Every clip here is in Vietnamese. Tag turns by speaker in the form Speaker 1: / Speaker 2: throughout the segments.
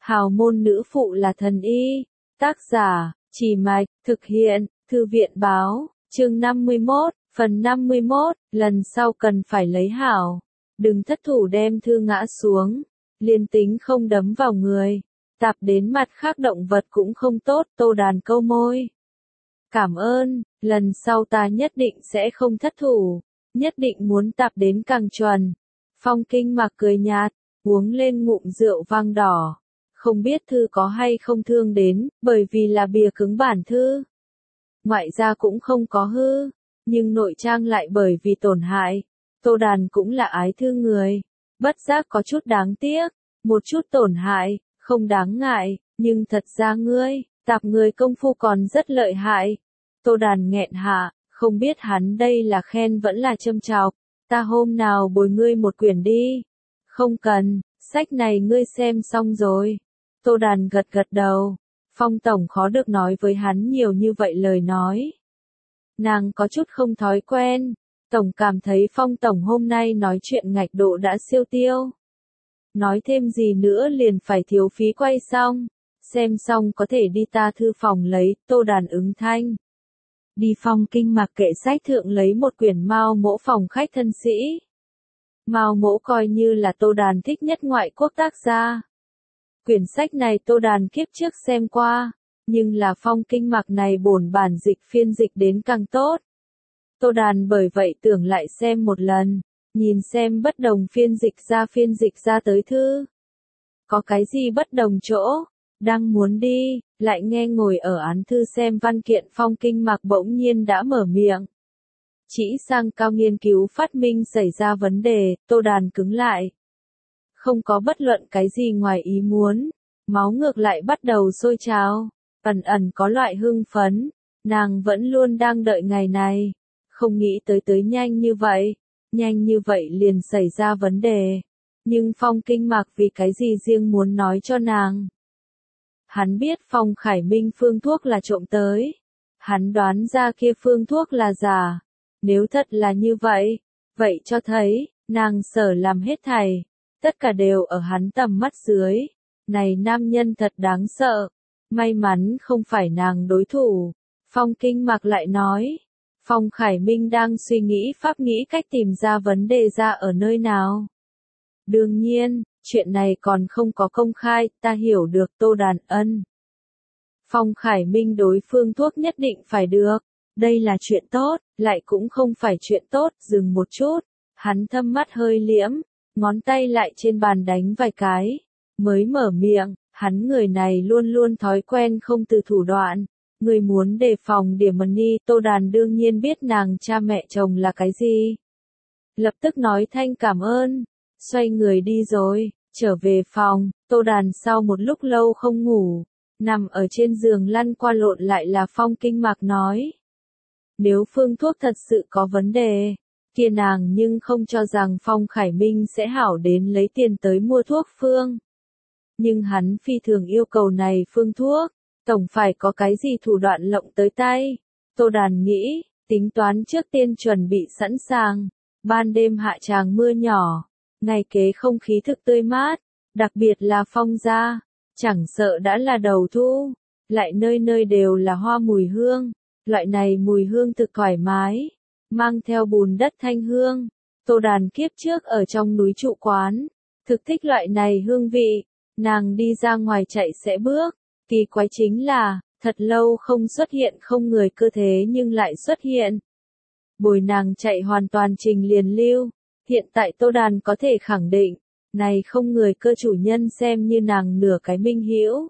Speaker 1: Hào môn nữ phụ là thần y. Tác giả, Chỉ Mạch, thực hiện, Thư viện Báo, chương 51, phần 51, lần sau cần phải lấy hảo. Đừng thất thủ đem thư ngã xuống, liên tính không đấm vào người, tạp đến mặt khác động vật cũng không tốt. Tô Đàn câu môi. Cảm ơn, lần sau ta nhất định sẽ không thất thủ, nhất định muốn tạp đến càng chuẩn. Phong Kinh Mặc cười nhạt, uống lên ngụm rượu vang đỏ. Không biết thư có hay không thương đến, bởi vì là bìa cứng bản thư. Ngoại gia cũng không có hư, nhưng nội trang lại bởi vì tổn hại. Tô Đàn cũng là ái thư người, bất giác có chút đáng tiếc, một chút tổn hại, không đáng ngại, nhưng thật ra ngươi, tạp người công phu còn rất lợi hại. Tô Đàn nghẹn hạ, không biết hắn đây là khen vẫn là châm chọc. Ta hôm nào bồi ngươi một quyển đi. Không cần, sách này ngươi xem xong rồi. Tô Đàn gật gật đầu. Phong Tổng khó được nói với hắn nhiều như vậy lời nói. Nàng có chút không thói quen. Tổng cảm thấy Phong Tổng hôm nay nói chuyện ngạch độ đã siêu tiêu. Nói thêm gì nữa liền phải thiếu phí quay xong. Xem xong có thể đi ta thư phòng lấy. Tô Đàn ứng thanh. Đi Phong Kinh Mặc kệ sách thượng lấy một quyển Mao Mỗ phòng khách thân sĩ. Mao Mỗ coi như là Tô Đàn thích nhất ngoại quốc tác gia. Quyển sách này Tô Đàn kiếp trước xem qua, nhưng là Phong Kinh Mặc này bổn bản dịch phiên dịch đến càng tốt. Tô Đàn bởi vậy tưởng lại xem một lần, nhìn xem bất đồng phiên dịch ra tới thư. Có cái gì bất đồng chỗ, đang muốn đi, lại nghe ngồi ở án thư xem văn kiện Phong Kinh Mặc bỗng nhiên đã mở miệng. Chỉ sang cao nghiên cứu phát minh xảy ra vấn đề, Tô Đàn cứng lại. Không có bất luận cái gì ngoài ý muốn, máu ngược lại bắt đầu sôi trào, ẩn ẩn có loại hưng phấn, nàng vẫn luôn đang đợi ngày này, không nghĩ tới nhanh như vậy liền xảy ra vấn đề, nhưng Phong Kinh Mặc vì cái gì riêng muốn nói cho nàng. Hắn biết Phong Khải Minh phương thuốc là trộm tới, hắn đoán ra kia phương thuốc là giả, nếu thật là như vậy, vậy cho thấy, nàng sở làm hết thảy. Tất cả đều ở hắn tầm mắt dưới. Này nam nhân thật đáng sợ. May mắn không phải nàng đối thủ. Phong Kinh Mặc lại nói. Phong Khải Minh đang suy nghĩ nghĩ cách tìm ra vấn đề ra ở nơi nào. Đương nhiên, chuyện này còn không có công khai, ta hiểu được. Tô Đàn ân. Phong Khải Minh đối phương thuốc nhất định phải được. Đây là chuyện tốt, lại cũng không phải chuyện tốt. Dừng một chút. Hắn thâm mắt hơi liễm. Ngón tay lại trên bàn đánh vài cái, mới mở miệng, hắn người này luôn luôn thói quen không từ thủ đoạn, người muốn đề phòng điểm money. Tô Đàn đương nhiên biết nàng cha mẹ chồng là cái gì. Lập tức nói thanh cảm ơn, xoay người đi rồi, trở về phòng. Tô Đàn sau một lúc lâu không ngủ, nằm ở trên giường lăn qua lộn lại là Phong Kinh Mặc nói. Nếu phương thuốc thật sự có vấn đề, kia nàng nhưng không cho rằng Phong Khải Minh sẽ hảo đến lấy tiền tới mua thuốc phương. Nhưng hắn phi thường yêu cầu này phương thuốc, tổng phải có cái gì thủ đoạn lộng tới tay. Tô Đàn nghĩ, tính toán trước tiên chuẩn bị sẵn sàng. Ban đêm hạ tràng mưa nhỏ, ngày kế không khí thực tươi mát, đặc biệt là Phong gia, chẳng sợ đã là đầu thu, lại nơi nơi đều là hoa mùi hương, loại này mùi hương thực thoải mái. Mang theo bùn đất thanh hương. Tô Đàn kiếp trước ở trong núi trụ quán, thực thích loại này hương vị, nàng đi ra ngoài chạy sẽ bước, kỳ quái chính là, thật lâu không xuất hiện không người cơ thế nhưng lại xuất hiện. Bồi nàng chạy hoàn toàn trình liền lưu, hiện tại Tô Đàn có thể khẳng định, này không người cơ chủ nhân xem như nàng nửa cái minh hữu.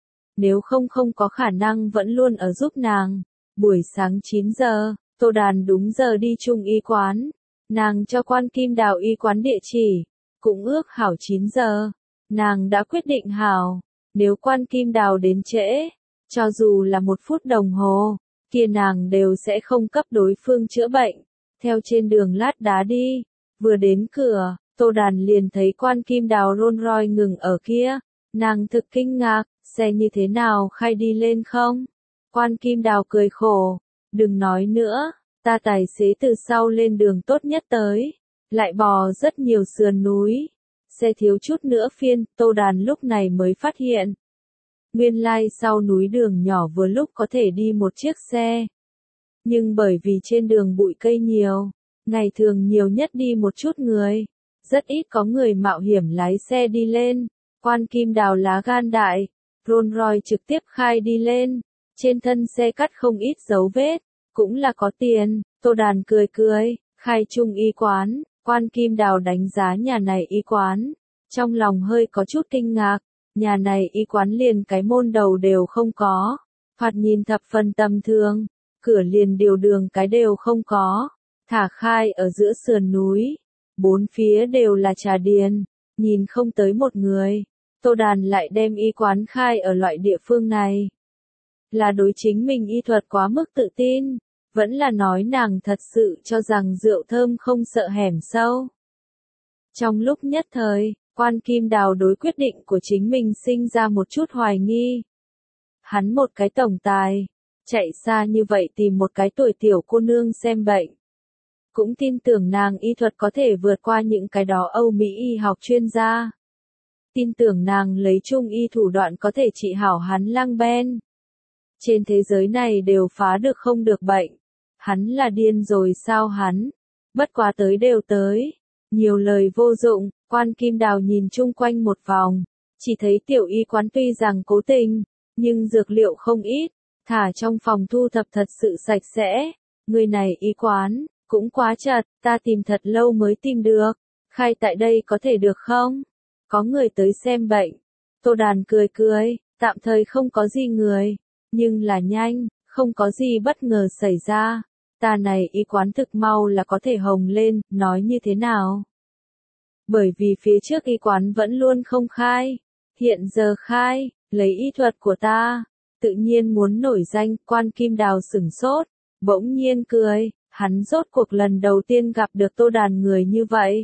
Speaker 1: Nếu không có khả năng vẫn luôn ở giúp nàng. Buổi sáng 9 giờ. Tô Đàn đúng giờ đi Trung y quán, nàng cho Quan Kim Đào y quán địa chỉ, cũng ước hảo 9 giờ, nàng đã quyết định hảo, nếu Quan Kim Đào đến trễ, cho dù là 1 phút đồng hồ, kia nàng đều sẽ không cấp đối phương chữa bệnh, theo trên đường lát đá đi, vừa đến cửa, Tô Đàn liền thấy Quan Kim Đào Rolls Royce ngừng ở kia, nàng thực kinh ngạc, xe như thế nào khai đi lên không? Quan Kim Đào cười khổ. Đừng nói nữa, ta tài xế từ sau lên đường tốt nhất tới, lại bò rất nhiều sườn núi, xe thiếu chút nữa phiên, Tô Đàn lúc này mới phát hiện. Nguyên lai sau núi đường nhỏ vừa lúc có thể đi một chiếc xe. Nhưng bởi vì trên đường bụi cây nhiều, ngày thường nhiều nhất đi một chút người. Rất ít có người mạo hiểm lái xe đi lên. Quan Kim Đào lá gan đại, Rolls Royce trực tiếp khai đi lên. Trên thân xe cắt không ít dấu vết, cũng là có tiền. Tô Đàn cười cười, khai trung y quán. Quan Kim Đào đánh giá nhà này y quán. Trong lòng hơi có chút kinh ngạc. Nhà này y quán liền cái môn đầu đều không có. Thoạt nhìn thập phần tầm thường. Cửa liền điều đường cái đều không có. Thả khai ở giữa sườn núi. Bốn phía đều là trà điền. Nhìn không tới một người. Tô Đàn lại đem y quán khai ở loại địa phương này. Là đối chính mình y thuật quá mức tự tin. Vẫn là nói nàng thật sự cho rằng rượu thơm không sợ hẻm sâu. Trong lúc nhất thời, Quan Kim Đào đối quyết định của chính mình sinh ra một chút hoài nghi. Hắn một cái tổng tài, chạy xa như vậy tìm một cái tuổi tiểu cô nương xem bệnh. Cũng tin tưởng nàng y thuật có thể vượt qua những cái đó Âu Mỹ y học chuyên gia. Tin tưởng nàng lấy trung y thủ đoạn có thể trị hảo hắn Lang Ben. Trên thế giới này đều phá được không được bệnh. Hắn là điên rồi sao hắn? Bất quá tới đều tới. Nhiều lời vô dụng, Quan Kim Đào nhìn chung quanh một vòng. Chỉ thấy tiểu y quán tuy rằng cố tình, nhưng dược liệu không ít. Thả trong phòng thu thập thật sự sạch sẽ. Người này y quán, cũng quá chật, ta tìm thật lâu mới tìm được. Khai tại đây có thể được không? Có người tới xem bệnh. Tô Đàn cười cười, tạm thời không có gì người. Nhưng là nhanh, không có gì bất ngờ xảy ra. Ta này y quán thực mau là có thể hồng lên, nói như thế nào? Bởi vì phía trước y quán vẫn luôn không khai. Hiện giờ khai, lấy y thuật của ta. Tự nhiên muốn nổi danh, Quan Kim Đào sửng sốt. Bỗng nhiên cười, hắn rốt cuộc lần đầu tiên gặp được Tô Đàn người như vậy.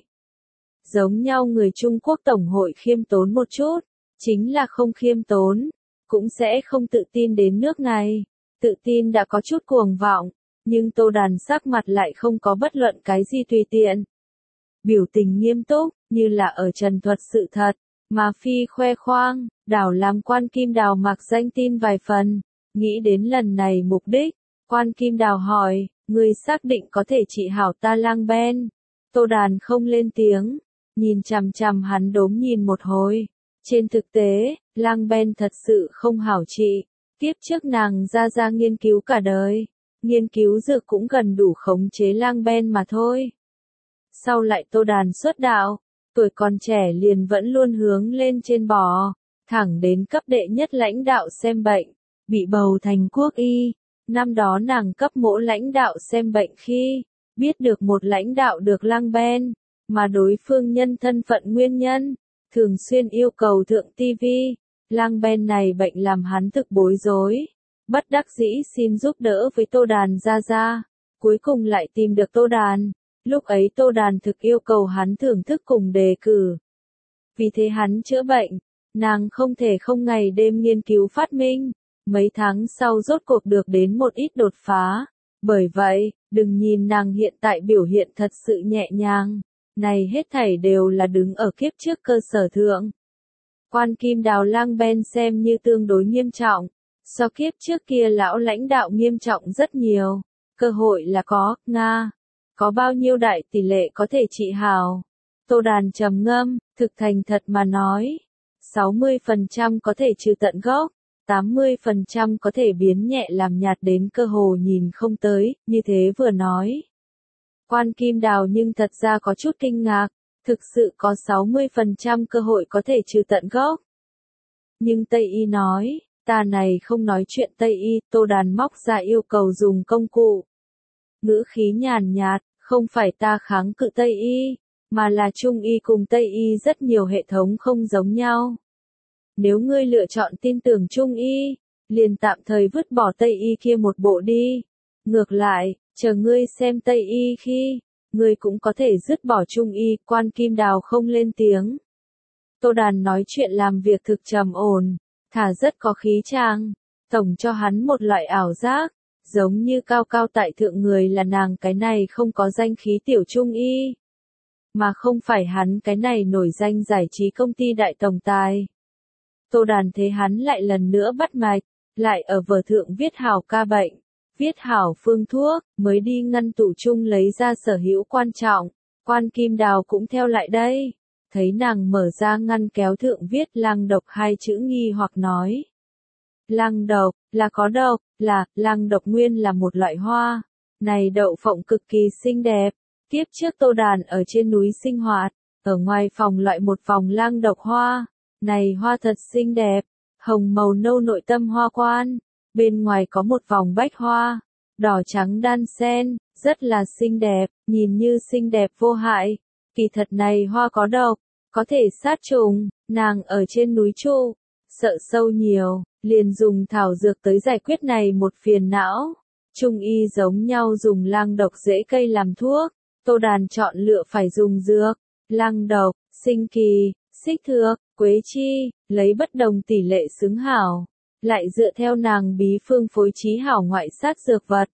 Speaker 1: Giống nhau người Trung Quốc Tổng hội khiêm tốn một chút. Chính là không khiêm tốn. Cũng sẽ không tự tin đến nước này. Tự tin đã có chút cuồng vọng. Nhưng Tô Đàn sắc mặt lại không có bất luận cái gì tùy tiện. Biểu tình nghiêm túc, như là ở trần thuật sự thật, mà phi khoe khoang, đảo làm Quan Kim Đào mặc danh tin vài phần. Nghĩ đến lần này mục đích, Quan Kim Đào hỏi, người xác định có thể trị hảo ta Lang Ben. Tô Đàn không lên tiếng, nhìn chằm chằm hắn đốm nhìn một hồi. Trên thực tế, Lang Ben thật sự không hảo trị. Tiếp trước nàng ra nghiên cứu cả đời. Nghiên cứu dược cũng gần đủ khống chế Lang Ben mà thôi. Sau lại Tô Đàn xuất đạo, tuổi còn trẻ liền vẫn luôn hướng lên trên bò, thẳng đến cấp đệ nhất lãnh đạo xem bệnh, bị bầu thành quốc y. Năm đó nàng cấp mỗ lãnh đạo xem bệnh khi, biết được một lãnh đạo được Lang Ben, mà đối phương nhân thân phận nguyên nhân, thường xuyên yêu cầu thượng TV. Lang Ben này bệnh làm hắn thực bối rối. Bất đắc dĩ xin giúp đỡ với Tô Đàn ra. Cuối cùng lại tìm được Tô Đàn. Lúc ấy Tô Đàn thực yêu cầu hắn thưởng thức cùng đề cử. Vì thế hắn chữa bệnh. Nàng không thể không ngày đêm nghiên cứu phát minh. Mấy tháng sau rốt cuộc được đến một ít đột phá. Bởi vậy, đừng nhìn nàng hiện tại biểu hiện thật sự nhẹ nhàng. Này hết thảy đều là đứng ở kiếp trước cơ sở thượng. Quan Kim Đào Lang Ben xem như tương đối nghiêm trọng. So kiếp trước kia lão lãnh đạo nghiêm trọng rất nhiều. Cơ hội là có, Nga. Có bao nhiêu đại tỷ lệ có thể trị hảo? Tô Đàn trầm ngâm, thực thành thật mà nói. 60% có thể trừ tận gốc. 80% có thể biến nhẹ làm nhạt đến cơ hồ nhìn không tới, như thế vừa nói. Quan Kim Đào nhưng thật ra có chút kinh ngạc. Thực sự có 60% cơ hội có thể trừ tận gốc. Nhưng Tây Y nói. Ta này không nói chuyện Tây Y, Tô Đàn móc ra yêu cầu dùng công cụ. Ngữ khí nhàn nhạt, không phải ta kháng cự Tây Y, mà là Trung Y cùng Tây Y rất nhiều hệ thống không giống nhau. Nếu ngươi lựa chọn tin tưởng Trung Y, liền tạm thời vứt bỏ Tây Y kia một bộ đi. Ngược lại, chờ ngươi xem Tây Y khi, ngươi cũng có thể dứt bỏ Trung Y. Quan Kim Đào không lên tiếng. Tô Đàn nói chuyện làm việc thực trầm ổn. Thả rất có khí trang, tổng cho hắn một loại ảo giác, giống như cao cao tại thượng người là nàng cái này không có danh khí tiểu Trung Y. mà không phải hắn cái này nổi danh giải trí công ty đại tổng tài. Tô Đàn thấy hắn lại lần nữa bắt mạch, lại ở vở thượng viết hảo ca bệnh, viết hảo phương thuốc, mới đi ngăn tủ chung lấy ra sở hữu quan trọng. Quan Kim Đào cũng theo lại đây, thấy nàng mở ra ngăn kéo thượng viết lang độc hai chữ nghi hoặc nói. Lang độc, là có độc, lang độc nguyên là một loại hoa. Này đậu phộng cực kỳ xinh đẹp. Kiếp trước Tô Đàn ở trên núi sinh hoạt, ở ngoài phòng loại một vòng lang độc hoa. Này hoa thật xinh đẹp, hồng màu nâu nội tâm hoa quan, bên ngoài có một vòng bách hoa, đỏ trắng đan xen, rất là xinh đẹp, nhìn như xinh đẹp vô hại. Kỳ thật này hoa có độc, có thể sát trùng, nàng ở trên núi trụ, sợ sâu nhiều, liền dùng thảo dược tới giải quyết này một phiền não. Trung y giống nhau dùng lang độc rễ cây làm thuốc, Tô Đàn chọn lựa phải dùng dược, lang độc, sinh kỳ, xích thược, quế chi, lấy bất đồng tỷ lệ xứng hảo, lại dựa theo nàng bí phương phối trí hảo ngoại sát dược vật.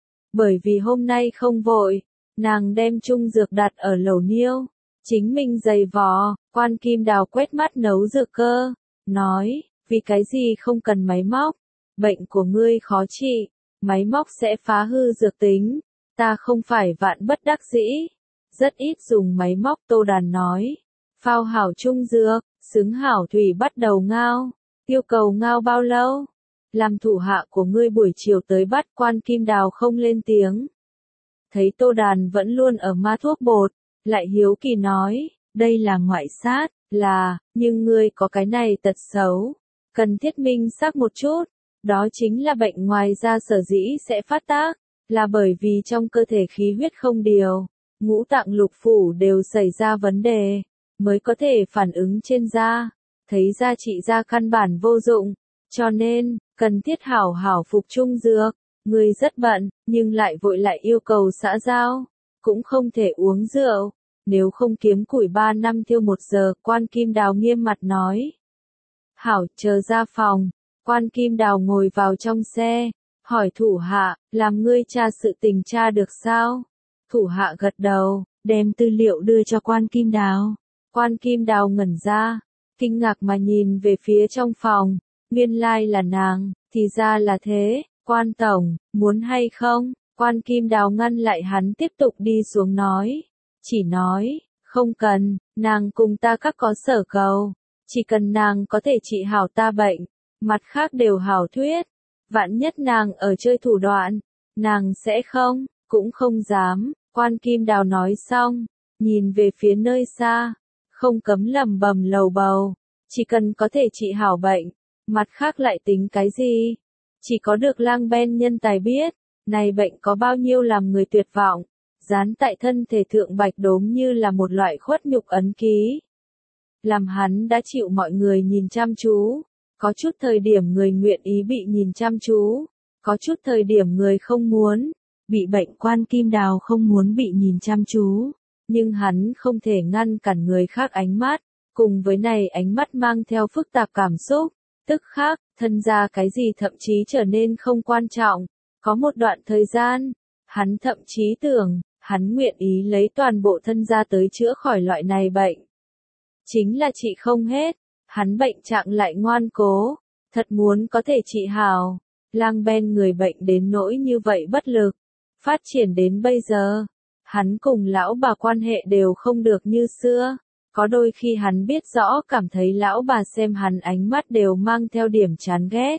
Speaker 1: Bởi vì hôm nay không vội, nàng đem chung dược đặt ở lẩu niêu, chính mình giày vò, Quan Kim Đào quét mắt nấu dược cơ, nói, vì cái gì không cần máy móc, bệnh của ngươi khó trị, máy móc sẽ phá hư dược tính, ta không phải vạn bất đắc dĩ, rất ít dùng máy móc. Tô Đàn nói, phao hảo chung dược, xứng hảo thủy bắt đầu ngao, yêu cầu ngao bao lâu? Làm thủ hạ của ngươi buổi chiều tới bắt. Quan Kim Đào không lên tiếng. Thấy Tô Đàn vẫn luôn ở ma thuốc bột, lại hiếu kỳ nói, đây là ngoại sát, nhưng ngươi có cái này tật xấu, cần thiết minh xác một chút, đó chính là bệnh ngoài da sở dĩ sẽ phát tác, là bởi vì trong cơ thể khí huyết không điều, ngũ tạng lục phủ đều xảy ra vấn đề, mới có thể phản ứng trên da, thấy da trị da căn bản vô dụng, cho nên, cần thiết hảo hảo phục chung dược, ngươi rất bận, nhưng lại vội lại yêu cầu xã giao, cũng không thể uống rượu, nếu không kiếm củi 3 năm tiêu 1 giờ. Quan Kim Đào nghiêm mặt nói. Hảo, chờ ra phòng, Quan Kim Đào ngồi vào trong xe, hỏi thủ hạ, làm ngươi tra sự tình tra được sao? Thủ hạ gật đầu, đem tư liệu đưa cho Quan Kim Đào. Quan Kim Đào ngẩn ra, kinh ngạc mà nhìn về phía trong phòng, nguyên lai là nàng, thì ra là thế, Quan tổng, muốn hay không? Quan Kim Đào ngăn lại hắn tiếp tục đi xuống nói, chỉ nói, không cần, nàng cùng ta các có sở cầu, chỉ cần nàng có thể trị hảo ta bệnh, mặt khác đều hảo thuyết, vạn nhất nàng ở chơi thủ đoạn, nàng sẽ không, cũng không dám. Quan Kim Đào nói xong, nhìn về phía nơi xa, không cấm lẩm bẩm lầu bầu, chỉ cần có thể trị hảo bệnh, mặt khác lại tính cái gì? Chỉ có được Lang Ben nhân tài biết, này bệnh có bao nhiêu làm người tuyệt vọng, dán tại thân thể thượng bạch đốm như là một loại khuất nhục ấn ký. Làm hắn đã chịu mọi người nhìn chăm chú, có chút thời điểm người nguyện ý bị nhìn chăm chú, có chút thời điểm người không muốn, bị bệnh. Quan Kim Đào không muốn bị nhìn chăm chú, nhưng hắn không thể ngăn cản người khác ánh mắt, cùng với này ánh mắt mang theo phức tạp cảm xúc, tức khắc, thân ra cái gì thậm chí trở nên không quan trọng. Có một đoạn thời gian, hắn thậm chí tưởng, hắn nguyện ý lấy toàn bộ thân ra tới chữa khỏi loại này bệnh. Chính là trị không hết, hắn bệnh trạng lại ngoan cố, thật muốn có thể trị hảo. Lang Ben người bệnh đến nỗi như vậy bất lực, phát triển đến bây giờ, hắn cùng lão bà quan hệ đều không được như xưa. Có đôi khi hắn biết rõ cảm thấy lão bà xem hắn ánh mắt đều mang theo điểm chán ghét.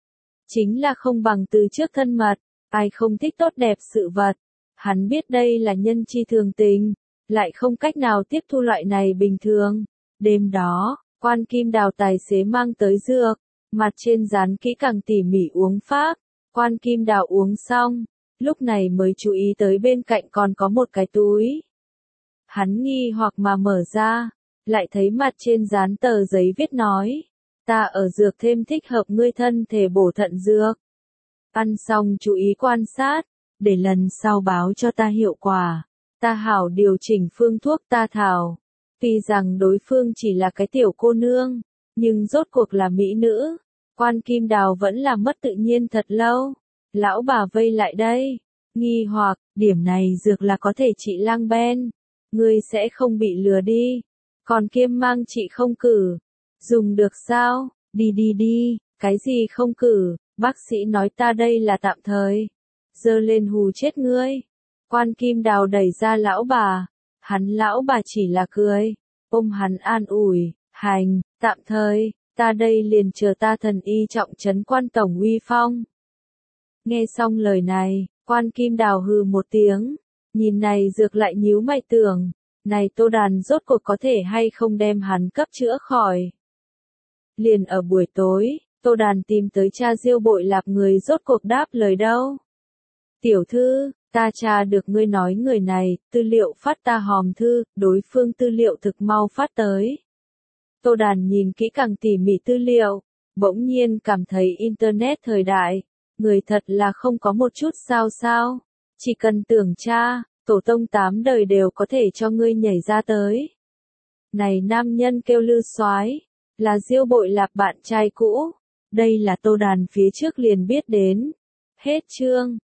Speaker 1: Chính là không bằng từ trước thân mật, ai không thích tốt đẹp sự vật. Hắn biết đây là nhân chi thường tình, lại không cách nào tiếp thu loại này bình thường. Đêm đó, Quan Kim Đào tài xế mang tới dược, mặt trên dán kỹ càng tỉ mỉ uống pháp. Quan Kim Đào uống xong, lúc này mới chú ý tới bên cạnh còn có một cái túi. Hắn nghi hoặc mà mở ra, lại thấy mặt trên dán tờ giấy viết nói, ta ở dược thêm thích hợp ngươi thân thể bổ thận dược. Ăn xong chú ý quan sát, để lần sau báo cho ta hiệu quả, ta hảo điều chỉnh phương thuốc ta thảo. Tuy rằng đối phương chỉ là cái tiểu cô nương, nhưng rốt cuộc là mỹ nữ. Quan Kim Đào vẫn là mất tự nhiên thật lâu. Lão bà vây lại đây, nghi hoặc, điểm này dược là có thể trị Lang Ben. ngươi sẽ không bị lừa đi. Còn Kiêm Mang chị không cử. Dùng được sao? Đi đi đi, cái gì không cử, bác sĩ nói ta đây là tạm thời. Giơ lên hù chết ngươi. Quan Kim Đào đẩy ra lão bà. Lão bà chỉ là cười. Ôm hắn an ủi, hành, tạm thời, ta đây liền chờ ta thần y trọng trấn quan tổng uy phong. Nghe xong lời này, Quan Kim Đào hừ một tiếng. Nhìn này dược lại nhíu mày tưởng. Này Tô Đàn rốt cuộc có thể hay không đem hắn cấp chữa khỏi. Liền ở buổi tối, Tô Đàn tìm tới cha Diêu Bội Lạp người rốt cuộc đáp lời đâu. Tiểu thư, ta tra được ngươi nói người này, tư liệu phát ta hòm thư, đối phương tư liệu thực mau phát tới. Tô Đàn nhìn kỹ càng tỉ mỉ tư liệu, bỗng nhiên cảm thấy Internet thời đại, người thật là không có một chút sao, chỉ cần tưởng tra, tổ tông 8 đời đều có thể cho ngươi nhảy ra tới. Này nam nhân kêu Lư Soái, là Diêu Bội Lạp bạn trai cũ, đây là Tô Đàn phía trước liền biết đến. Hết chương.